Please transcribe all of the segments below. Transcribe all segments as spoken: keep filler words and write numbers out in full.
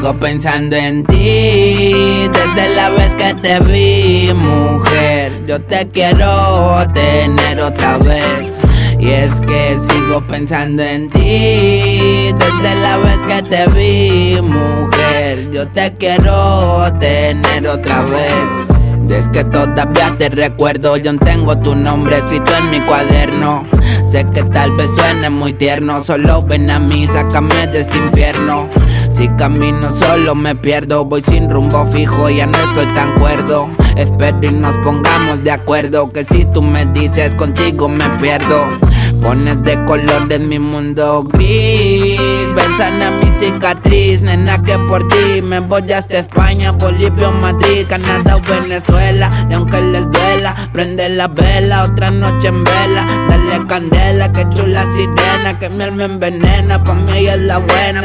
Sigo pensando en ti desde la vez que te vi, mujer. Yo te quiero tener otra vez. Y es que sigo pensando en ti desde la vez que te vi, mujer. Yo te quiero tener otra vez. Es que todavía te recuerdo, yo tengo tu nombre escrito en mi cuaderno. Sé que tal vez suene muy tierno, solo ven a mí, sácame de este infierno. Si camino solo me pierdo, voy sin rumbo fijo, ya no estoy tan cuerdo. Espero y nos pongamos de acuerdo, que si tú me dices contigo me pierdo. Pones de color en mi mundo gris, ven sana mi cicatriz, nena, que por ti me voy hasta España, Bolivia o Madrid, Canadá o Venezuela. Y aunque les duela, prende la vela, otra noche en vela, dale candela, que chula sirena, que miel me envenena, pa' mí ella es la buena.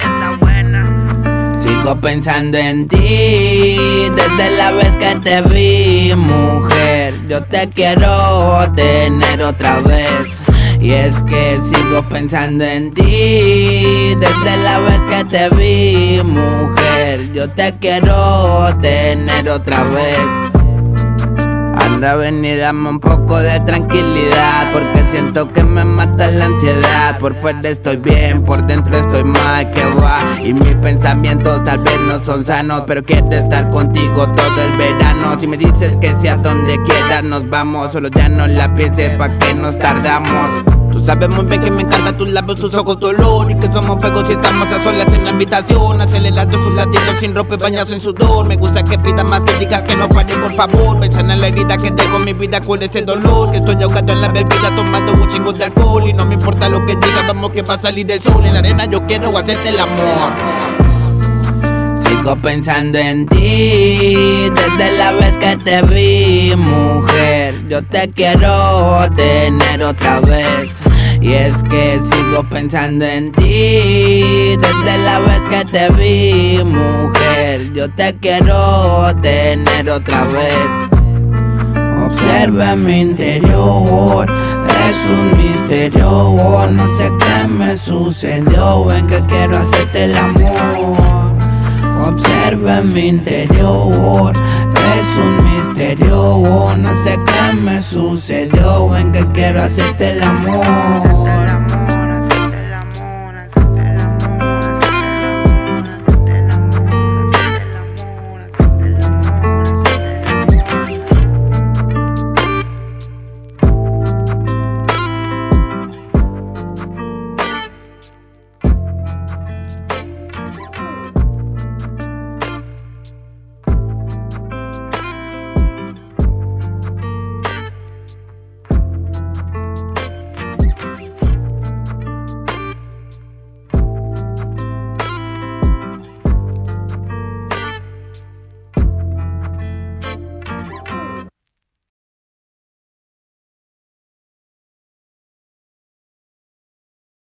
Sigo pensando en ti desde la vez que te vi, mujer. Yo te quiero tener otra vez. Y es que sigo pensando en ti desde la vez que te vi, mujer. Yo te quiero tener otra vez. Anda, ven y dame un poco de tranquilidad, porque siento que me mata la ansiedad. Por fuera estoy bien, por dentro estoy mal, que va. Y mis pensamientos tal vez no son sanos, pero quiero estar contigo todo el verano. Si me dices que sea donde quieras nos vamos, solo ya no la pienses pa' que nos tardamos. Tú sabes muy bien que me encantan tus labios, tus ojos, tu olor, y que somos fuego si estamos a solas en la habitación, acelerando sus latidos sin ropa y bañados en sudor. Me gusta que pidas más, que digas que no pare, por favor. Me sana la herida que dejo mi vida, cuál es el dolor. Que estoy ahogado en la bebida, tomando un chingo de alcohol. Y no me importa lo que digas, vamos que va a salir el sol. En la arena yo quiero hacerte el amor. Sigo pensando en ti desde la vez que te vi, mujer. Yo te quiero tener otra vez. Y es que sigo pensando en ti desde la vez que te vi, mujer. Yo te quiero tener otra vez. Observa mi interior, es un misterio. No sé qué me sucedió, ven que quiero hacerte el amor. Observa mi interior, es un misterio. No sé qué me sucedió, ven que quiero hacerte el amor.